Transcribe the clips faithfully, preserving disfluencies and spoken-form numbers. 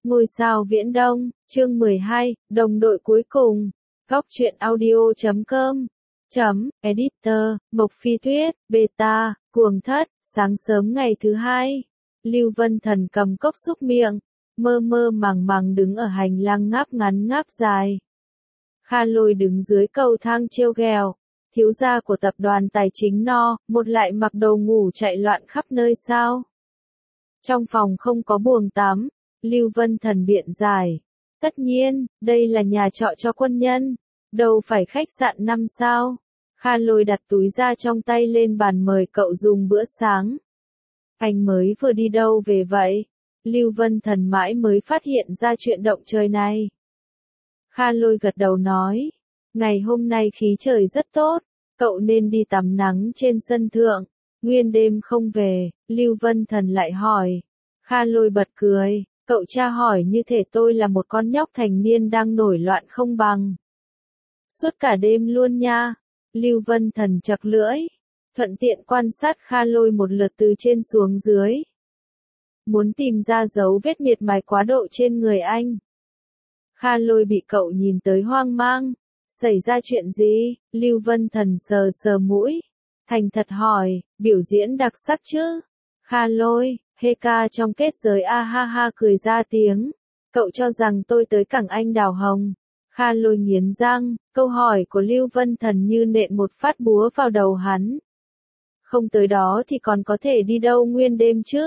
Ngôi sao Viễn Đông, chương mười hai, đồng đội cuối cùng. Góc truyện audio chấm com. Chấm, editor, Mộc Phi Tuyết, beta, cuồng thất, sáng sớm ngày thứ hai. Lưu Vân Thần cầm cốc xúc miệng, mơ mơ màng màng đứng ở hành lang ngáp ngắn ngáp dài. Kha Lôi đứng dưới cầu thang trêu ghẹo, thiếu gia của tập đoàn tài chính no, một lại mặc đồ ngủ chạy loạn khắp nơi sao. Trong phòng không có buồng tắm, Lưu Vân Thần biện giải. Tất nhiên, đây là nhà trọ cho quân nhân, đâu phải khách sạn năm sao. Kha Lôi đặt túi ra trong tay lên bàn mời cậu dùng bữa sáng. Anh mới vừa đi đâu về vậy? Lưu Vân Thần mãi mới phát hiện ra chuyện động trời này. Kha Lôi gật đầu nói, ngày hôm nay khí trời rất tốt, cậu nên đi tắm nắng trên sân thượng. Nguyên đêm không về, Lưu Vân Thần lại hỏi. Kha Lôi bật cười, cậu tra hỏi như thể tôi là một con nhóc thành niên đang nổi loạn không bằng. Suốt cả đêm luôn nha. Lưu Vân Thần chật lưỡi, thuận tiện quan sát Kha Lôi một lượt từ trên xuống dưới. Muốn tìm ra dấu vết miệt mài quá độ trên người anh. Kha Lôi bị cậu nhìn tới hoang mang. Xảy ra chuyện gì? Lưu Vân Thần sờ sờ mũi, thành thật hỏi, biểu diễn đặc sắc chứ? Kha Lôi, hê ca trong kết giới a ha ha cười ra tiếng. Cậu cho rằng tôi tới cảng Anh Đào Hồng. Kha Lôi nghiến răng, câu hỏi của Lưu Vân Thần như nện một phát búa vào đầu hắn. Không tới đó thì còn có thể đi đâu nguyên đêm chứ?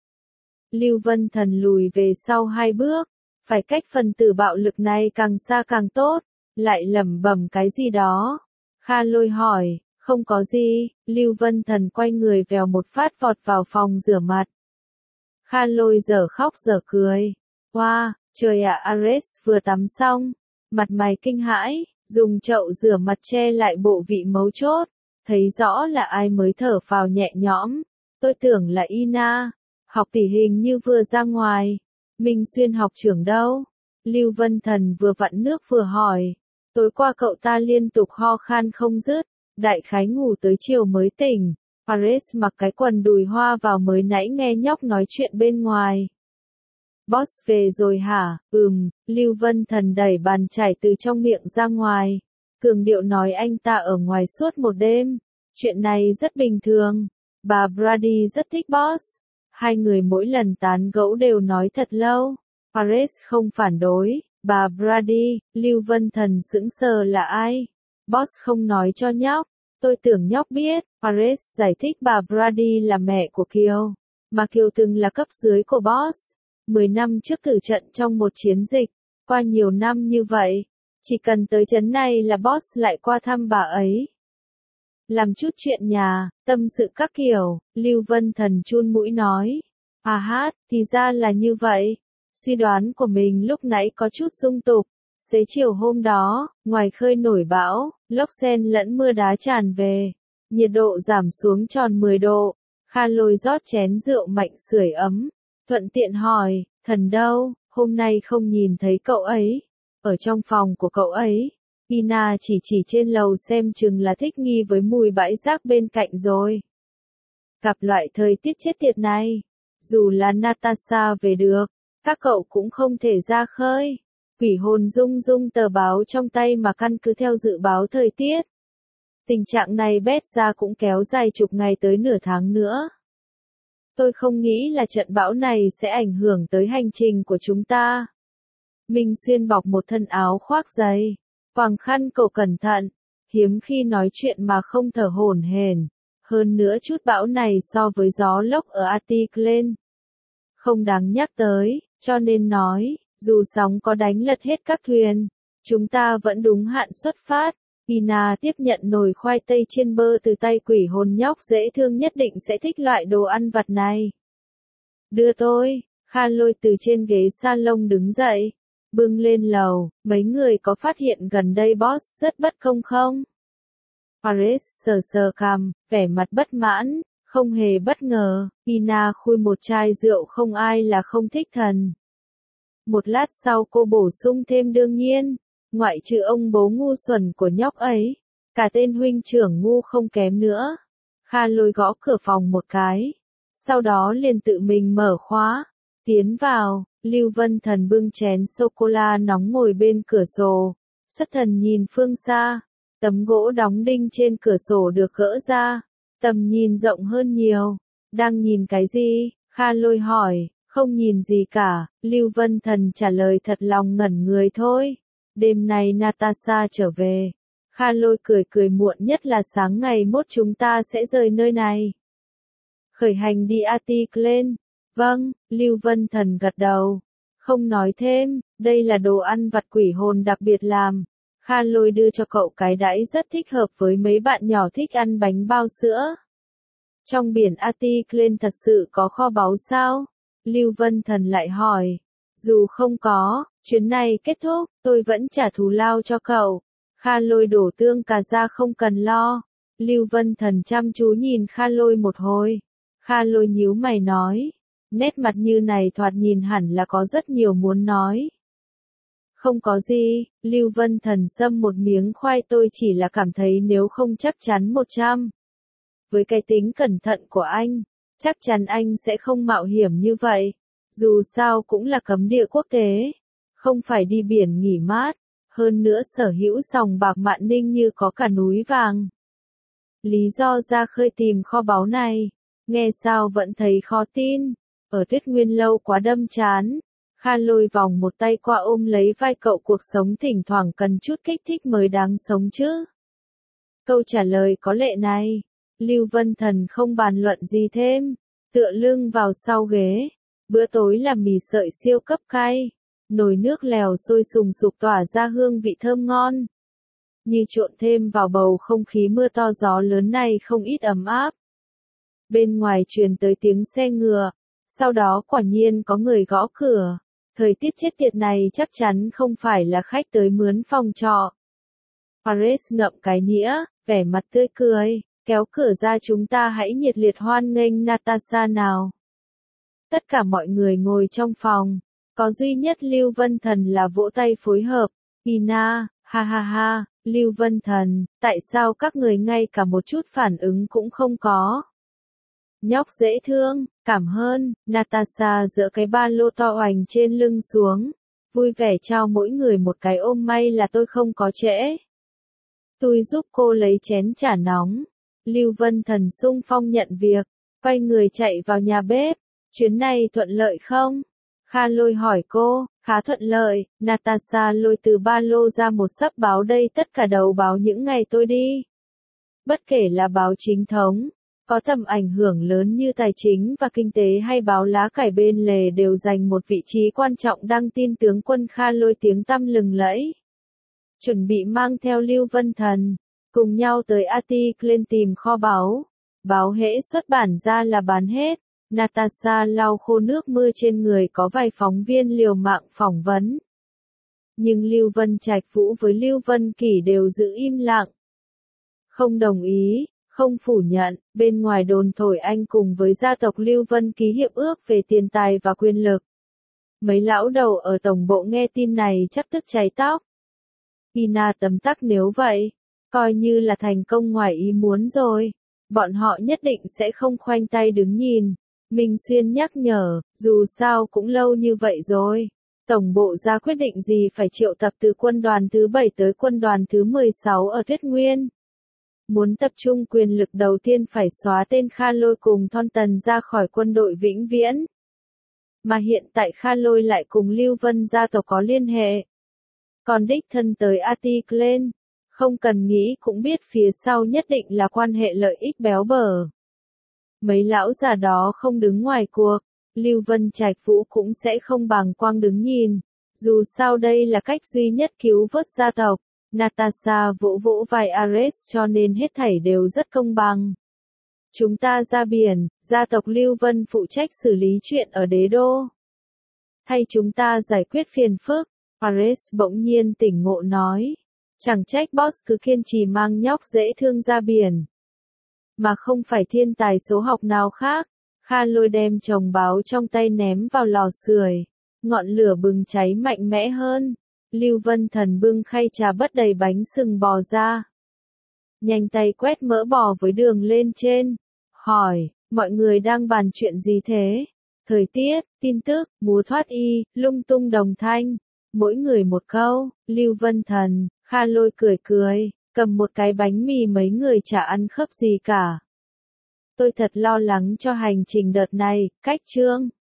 Lưu Vân Thần lùi về sau hai bước, phải cách phần tử bạo lực này càng xa càng tốt, lại lẩm bẩm cái gì đó. Kha Lôi hỏi, không có gì, Lưu Vân Thần quay người vèo một phát vọt vào phòng rửa mặt. Kha Lôi dở khóc dở cười. Wow, trời ạ, Ares vừa tắm xong, mặt mày kinh hãi, dùng chậu rửa mặt che lại bộ vị mấu chốt, thấy rõ là ai mới thở phào nhẹ nhõm. Tôi tưởng là Ina, học tỷ hình như vừa ra ngoài. Minh Xuyên học trưởng đâu? Lưu Vân Thần vừa vặn nước vừa hỏi. Tối qua cậu ta liên tục ho khan không dứt, đại khái ngủ tới chiều mới tỉnh. Ares mặc cái quần đùi hoa vào mới nãy nghe nhóc nói chuyện bên ngoài. Boss về rồi hả? Ừm, Lưu Vân Thần đẩy bàn chải từ trong miệng ra ngoài. Cường điệu nói anh ta ở ngoài suốt một đêm. Chuyện này rất bình thường. Bà Brady rất thích Boss. Hai người mỗi lần tán gẫu đều nói thật lâu. Ares không phản đối. Bà Brady, Lưu Vân Thần sững sờ là ai? Boss không nói cho nhóc. Tôi tưởng nhóc biết. Ares giải thích bà Brady là mẹ của Kiều, mà Kiều từng là cấp dưới của Boss. Mười năm trước tử trận trong một chiến dịch. Qua nhiều năm như vậy, chỉ cần tới trấn này là Boss lại qua thăm bà ấy. Làm chút chuyện nhà, tâm sự các kiểu, Lưu Vân Thần chun mũi nói. À hát, thì ra là như vậy. Suy đoán của mình lúc nãy có chút dung tục. Xế chiều hôm đó, ngoài khơi nổi bão, lốc sen lẫn mưa đá tràn về. Nhiệt độ giảm xuống tròn mười độ. Kha Lôi rót chén rượu mạnh sưởi ấm. Thuận tiện hỏi, Thần đâu, hôm nay không nhìn thấy cậu ấy. Ở trong phòng của cậu ấy. Ina chỉ chỉ trên lầu xem chừng là thích nghi với mùi bãi rác bên cạnh rồi. Gặp loại thời tiết chết tiệt này. Dù là Natasha về được, các cậu cũng không thể ra khơi. Quỷ hồn rung rung tờ báo trong tay mà căn cứ theo dự báo thời tiết. Tình trạng này bét ra cũng kéo dài chục ngày tới nửa tháng nữa. Tôi không nghĩ là trận bão này sẽ ảnh hưởng tới hành trình của chúng ta. Minh Xuyên bọc một thân áo khoác dày, quàng khăn cậu cẩn thận, hiếm khi nói chuyện mà không thở hổn hển. Hơn nữa chút bão này so với gió lốc ở Arctic lên không đáng nhắc tới, cho nên nói, dù sóng có đánh lật hết các thuyền, chúng ta vẫn đúng hạn xuất phát. Ina tiếp nhận nồi khoai tây chiên bơ từ tay quỷ hồn nhóc dễ thương nhất định sẽ thích loại đồ ăn vặt này. Đưa tôi, Kha Lôi từ trên ghế salon đứng dậy, bưng lên lầu, mấy người có phát hiện gần đây Boss rất bất công không? Ares sờ sờ cằm, vẻ mặt bất mãn, không hề bất ngờ, Ina khui một chai rượu không ai là không thích thần. Một lát sau cô bổ sung thêm đương nhiên. Ngoại trừ ông bố ngu xuẩn của nhóc ấy, cả tên huynh trưởng ngu không kém nữa. Kha Lôi gõ cửa phòng một cái, sau đó liền tự mình mở khóa, Tiến vào, Lưu Vân Thần bưng chén sô-cô-la nóng ngồi bên cửa sổ. Xuất thần nhìn phương xa, tấm gỗ đóng đinh trên cửa sổ được gỡ ra, tầm nhìn rộng hơn nhiều. Đang nhìn cái gì? Kha Lôi hỏi. Không nhìn gì cả, Lưu Vân Thần trả lời thật lòng ngẩn người thôi. Đêm nay Natasha trở về. Kha Lôi cười cười muộn nhất là sáng ngày mốt chúng ta sẽ rời nơi này. Khởi hành đi Atiklen. Vâng, Lưu Vân Thần gật đầu. Không nói thêm, đây là đồ ăn vặt quỷ hồn đặc biệt làm. Kha Lôi đưa cho cậu cái đãi rất thích hợp với mấy bạn nhỏ thích ăn bánh bao sữa. Trong biển Atiklen thật sự có kho báu sao? Lưu Vân Thần lại hỏi. Dù không có, chuyến này kết thúc, tôi vẫn trả thù lao cho cậu. Kha Lôi đổ tương cà ra không cần lo. Lưu Vân Thần chăm chú nhìn Kha Lôi một hồi. Kha Lôi nhíu mày nói. Nét mặt như này thoạt nhìn hẳn là có rất nhiều muốn nói. Không có gì, Lưu Vân Thần xâm một miếng khoai, tôi chỉ là cảm thấy nếu không chắc chắn một trăm. Với cái tính cẩn thận của anh, chắc chắn anh sẽ không mạo hiểm như vậy. Dù sao cũng là cấm địa quốc tế, không phải đi biển nghỉ mát, hơn nữa sở hữu sòng bạc Mạn Ninh như có cả núi vàng. Lý do ra khơi tìm kho báu này, nghe sao vẫn thấy khó tin, ở Tuyết Nguyên lâu quá đâm chán. Kha Lôi vòng một tay qua ôm lấy vai cậu, cuộc sống thỉnh thoảng cần chút kích thích mới đáng sống chứ. Câu trả lời có lệ này, Lưu Vân Thần không bàn luận gì thêm, tựa lưng vào sau ghế. Bữa tối là mì sợi siêu cấp cay, nồi nước lèo sôi sùng sục tỏa ra hương vị thơm ngon. Như trộn thêm vào bầu không khí mưa to gió lớn này không ít ấm áp. Bên ngoài truyền tới tiếng xe ngựa, sau đó quả nhiên có người gõ cửa. Thời tiết chết tiệt này chắc chắn không phải là khách tới mướn phòng trọ. Paris ngậm cái nĩa, vẻ mặt tươi cười, kéo cửa ra, chúng ta hãy nhiệt liệt hoan nghênh Natasha nào. Tất cả mọi người ngồi trong phòng, có duy nhất Lưu Vân Thần là vỗ tay phối hợp. Ina, ha ha ha, Lưu Vân Thần, tại sao các người ngay cả một chút phản ứng cũng không có? Nhóc dễ thương, cảm ơn. Natasha dỡ cái ba lô to oành trên lưng xuống, vui vẻ trao mỗi người một cái ôm, may là tôi không có trễ. Tôi giúp cô lấy chén trà nóng. Lưu Vân Thần sung phong nhận việc, quay người chạy vào nhà bếp. Chuyến này thuận lợi không? Kha Lôi hỏi cô. Khá thuận lợi. Natasha lôi từ ba lô ra một xấp báo, đây tất cả đầu báo những ngày tôi đi. Bất kể là báo chính thống, có tầm ảnh hưởng lớn như tài chính và kinh tế, hay báo lá cải bên lề, đều dành một vị trí quan trọng đăng tin tướng quân Kha Lôi tiếng tăm lừng lẫy. Chuẩn bị mang theo Lưu Vân Thần, cùng nhau tới Atiklen tìm kho báu. Báo hễ xuất bản ra là bán hết. Natasha lau khô nước mưa trên người, có vài phóng viên liều mạng phỏng vấn. Nhưng Lưu Vân Trạch Vũ với Lưu Vân Kỷ đều giữ im lặng. Không đồng ý, không phủ nhận. Bên ngoài đồn thổi anh cùng với gia tộc Lưu Vân ký hiệp ước về tiền tài và quyền lực. Mấy lão đầu ở tổng bộ nghe tin này chắc tức cháy tóc. Ina tấm tắc, nếu vậy, coi như là thành công ngoài ý muốn rồi. Bọn họ nhất định sẽ không khoanh tay đứng nhìn. Minh Xuyên nhắc nhở, dù sao cũng lâu như vậy rồi. Tổng bộ ra quyết định gì phải triệu tập từ quân đoàn thứ bảy tới quân đoàn thứ mười sáu ở Tuyết Nguyên. Muốn tập trung quyền lực, đầu tiên phải xóa tên Kha Lôi cùng Thon Tần ra khỏi quân đội vĩnh viễn. Mà hiện tại Kha Lôi lại cùng Lưu Vân gia tộc có liên hệ. Còn đích thân tới Atiklen, không cần nghĩ cũng biết phía sau nhất định là quan hệ lợi ích béo bở. Mấy lão già đó không đứng ngoài cuộc, Lưu Vân Trạch Vũ cũng sẽ không bàng quang đứng nhìn. Dù sao đây là cách duy nhất cứu vớt gia tộc. Natasha vỗ vỗ vai Ares, cho nên hết thảy đều rất công bằng. Chúng ta ra biển, gia tộc Lưu Vân phụ trách xử lý chuyện ở đế đô. Thay chúng ta giải quyết phiền phức. Ares bỗng nhiên tỉnh ngộ nói. Chẳng trách boss cứ kiên trì mang nhóc dễ thương ra biển. Mà không phải thiên tài số học nào khác. Kha Lôi đem chồng báo trong tay ném vào lò sưởi. Ngọn lửa bừng cháy mạnh mẽ hơn. Lưu Vân Thần bưng khay trà bất đầy bánh sừng bò ra. Nhanh tay quét mỡ bò với đường lên trên. Hỏi, mọi người đang bàn chuyện gì thế? thời tiết, tin tức, múa thoát y, lung tung đồng thanh. Mỗi người một câu, Lưu Vân Thần, Kha Lôi cười cười, cầm một cái bánh mì mấy người chả ăn khớp gì cả. Tôi thật lo lắng cho hành trình đợt này, cách chương.